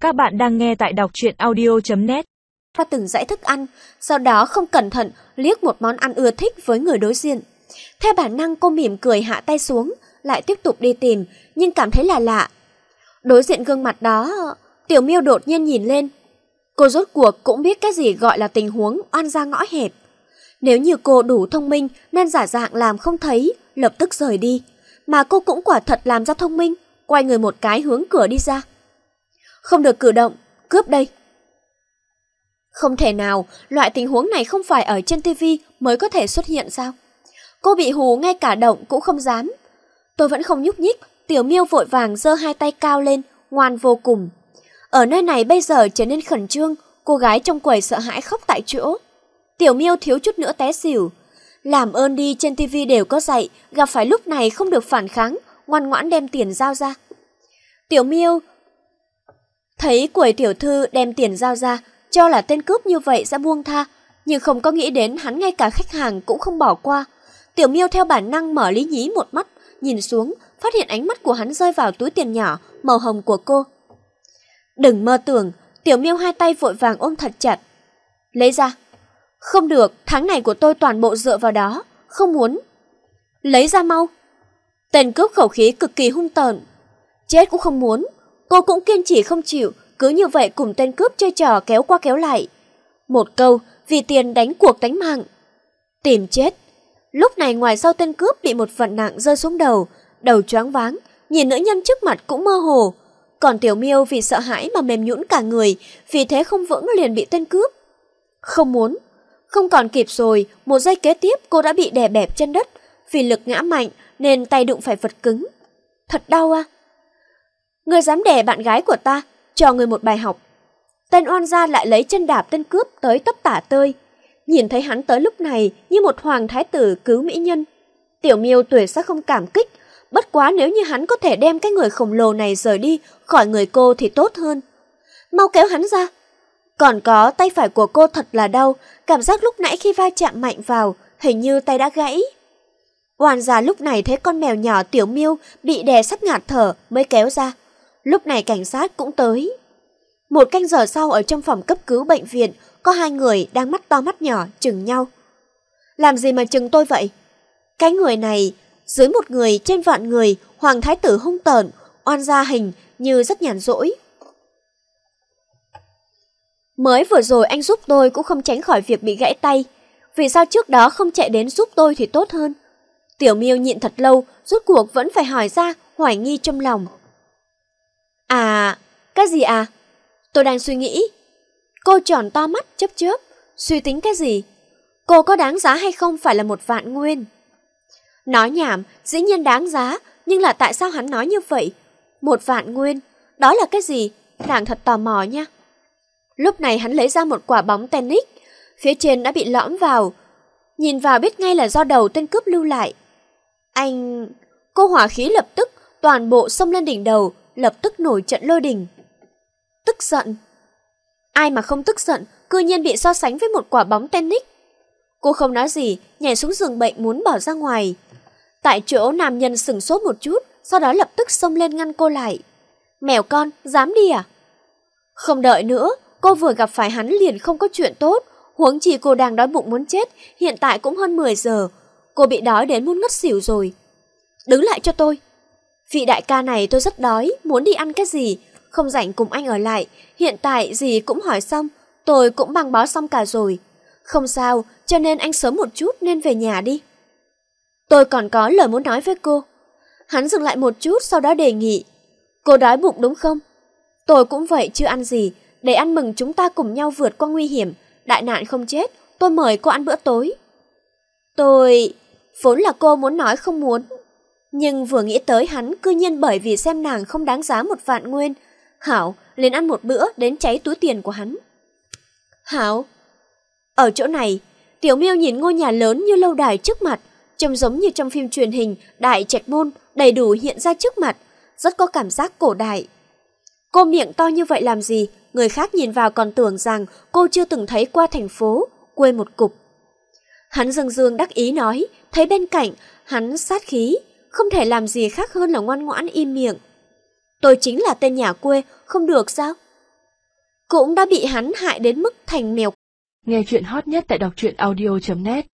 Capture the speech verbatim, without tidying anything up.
Các bạn đang nghe tại đọc truyện audio chấm net. Qua từng dãy thức ăn, sau đó không cẩn thận liếc một món ăn ưa thích với người đối diện. Theo bản năng cô mỉm cười hạ tay xuống, lại tiếp tục đi tìm, nhưng cảm thấy là lạ. Đối diện gương mặt đó, Tiểu Miêu đột nhiên nhìn lên. Cô rốt cuộc cũng biết cái gì gọi là tình huống oan gia ngõ hẹp. Nếu như cô đủ thông minh nên giả dạng làm không thấy, lập tức rời đi. Mà cô cũng quả thật làm ra thông minh, quay người một cái hướng cửa đi ra. Không được cử động, cướp đây. Không thể nào, loại tình huống này không phải ở trên tivi mới có thể xuất hiện sao? Cô bị hù ngay cả động cũng không dám. Tôi vẫn không nhúc nhích, Tiểu Miêu vội vàng giơ hai tay cao lên, ngoan vô cùng. Ở nơi này bây giờ trở nên khẩn trương, cô gái trong quầy sợ hãi khóc tại chỗ. Tiểu Miêu thiếu chút nữa té xỉu. Làm ơn đi, trên tivi đều có dạy, gặp phải lúc này không được phản kháng, ngoan ngoãn đem tiền giao ra. Tiểu Miêu thấy quầy tiểu thư đem tiền giao ra, cho là tên cướp như vậy sẽ buông tha, nhưng không có nghĩ đến hắn ngay cả khách hàng cũng không bỏ qua. Tiểu Miêu theo bản năng mở Lý Nhí một mắt, nhìn xuống, phát hiện ánh mắt của hắn rơi vào túi tiền nhỏ màu hồng của cô. Đừng mơ tưởng, Tiểu Miêu hai tay vội vàng ôm thật chặt. Lấy ra. Không được, tháng này của tôi toàn bộ dựa vào đó, không muốn. Lấy ra mau. Tên cướp khẩu khí cực kỳ hung tợn. Chết cũng không muốn. Cô cũng kiên trì không chịu, cứ như vậy cùng tên cướp chơi trò kéo qua kéo lại. Một câu, vì tiền đánh cuộc đánh mạng. Tìm chết. Lúc này ngoài sau tên cướp bị một vật nặng rơi xuống đầu, đầu choáng váng, nhìn nữ nhân trước mặt cũng mơ hồ. Còn Tiểu Miêu vì sợ hãi mà mềm nhũn cả người, vì thế không vững liền bị tên cướp. Không muốn. Không còn kịp rồi, một giây kế tiếp cô đã bị đè bẹp trên đất, vì lực ngã mạnh nên tay đụng phải vật cứng. Thật đau à. Người dám đè bạn gái của ta, cho người một bài học. Tên oan gia lại lấy chân đạp tên cướp tới tấp tả tơi. Nhìn thấy hắn tới lúc này như một hoàng thái tử cứu mỹ nhân. Tiểu Miêu tuổi sắc không cảm kích, bất quá nếu như hắn có thể đem cái người khổng lồ này rời đi khỏi người cô thì tốt hơn. Mau kéo hắn ra. Còn có tay phải của cô thật là đau, cảm giác lúc nãy khi va chạm mạnh vào, hình như tay đã gãy. Oan gia lúc này thấy con mèo nhỏ Tiểu Miêu bị đè sắp ngạt thở mới kéo ra. Lúc này cảnh sát cũng tới. Một canh giờ sau ở trong phòng cấp cứu bệnh viện, có hai người đang mắt to mắt nhỏ chừng nhau. Làm gì mà chừng tôi vậy? Cái người này, dưới một người trên vạn người, hoàng thái tử hung tợn, oan gia hình như rất nhàn rỗi. Mới vừa rồi anh giúp tôi cũng không tránh khỏi việc bị gãy tay. Vì sao trước đó không chạy đến giúp tôi thì tốt hơn? Tiểu Miêu nhịn thật lâu, rốt cuộc vẫn phải hỏi ra, hoài nghi trong lòng. À, cái gì à? Tôi đang suy nghĩ. Cô tròn to mắt chớp chớp, suy tính cái gì? Cô có đáng giá hay không phải là một vạn nguyên? Nói nhảm, dĩ nhiên đáng giá, nhưng là tại sao hắn nói như vậy? Một vạn nguyên, đó là cái gì? Nàng thật tò mò nha. Lúc này hắn lấy ra một quả bóng tennis, phía trên đã bị lõm vào. Nhìn vào biết ngay là do đầu tên cướp lưu lại. Anh... Cô hỏa khí lập tức, toàn bộ xông lên đỉnh đầu, lập tức nổi trận lôi đình. Tức giận. Ai mà không tức giận, cư nhiên bị so sánh với một quả bóng tennis. Cô không nói gì, nhảy xuống giường bệnh muốn bỏ ra ngoài. Tại chỗ nam nhân sửng sốt một chút, sau đó lập tức xông lên ngăn cô lại. Mèo con, dám đi à? Không đợi nữa, cô vừa gặp phải hắn liền không có chuyện tốt, huống chi cô đang đói bụng muốn chết, hiện tại cũng hơn mười giờ. Cô bị đói đến muốn ngất xỉu rồi. Đứng lại cho tôi. Vị đại ca này tôi rất đói, muốn đi ăn cái gì, không rảnh cùng anh ở lại, hiện tại gì cũng hỏi xong, tôi cũng băng bó xong cả rồi. Không sao, cho nên anh sớm một chút nên về nhà đi. Tôi còn có lời muốn nói với cô. Hắn dừng lại một chút sau đó đề nghị. Cô đói bụng đúng không? Tôi cũng vậy, chưa ăn gì, để ăn mừng chúng ta cùng nhau vượt qua nguy hiểm, đại nạn không chết, tôi mời cô ăn bữa tối. Tôi... Vốn là cô muốn nói không muốn, nhưng vừa nghĩ tới hắn cư nhiên bởi vì xem nàng không đáng giá một vạn nguyên, Hảo liền ăn một bữa đến cháy túi tiền của hắn. Hảo. Ở chỗ này, Tiểu Miêu nhìn ngôi nhà lớn như lâu đài trước mặt, trông giống như trong phim truyền hình Đại Trạch Môn đầy đủ hiện ra trước mặt, rất có cảm giác cổ đại. Cô miệng to như vậy làm gì? Người khác nhìn vào còn tưởng rằng cô chưa từng thấy qua thành phố, quê một cục. Hắn dương dương đắc ý nói, thấy bên cạnh, hắn sát khí, không thể làm gì khác hơn là ngoan ngoãn im miệng. Tôi chính là tên nhà quê, không được sao? cũng đã bị hắn hại đến mức thành mèo. Nghe chuyện hot nhất tại đọc truyện audio chấm net.